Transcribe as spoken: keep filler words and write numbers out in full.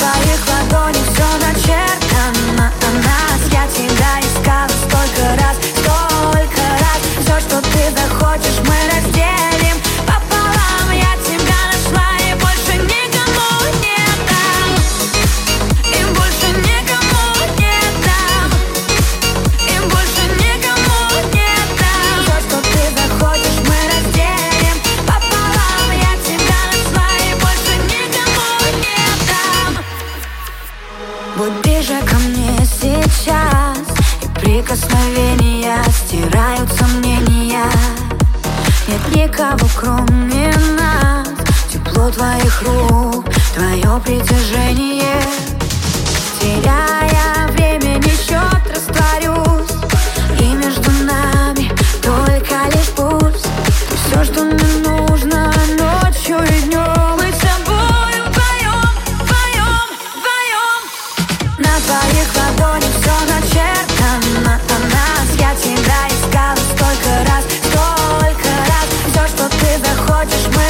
твоих ладонях все начертано о нас. Я тебя искала столько раз, столько раз. Все, что ты захочешь, мы разделим пополам. Я тебя нашла и больше никому не дам. И больше никому не дам. И больше никому не дам. Все, что ты захочешь, мы разделим пополам. Я тебя нашла и больше никому не дам. Будь ближе ко мне сейчас, и прикосновения стирают сомнения. Нет никого кроме нас. Тепло твоих рук, твое притяжение. Теряя времени счет, растворюсь, и между нами только лишь пульс. Все, что мне нужно ночью и днем. Мы с тобой вдвоем, вдвоем, вдвоем. На твоих ладонях все начертано о нас. Я тебя искала столько раз, столько раз. Все, что ты захочешь, мы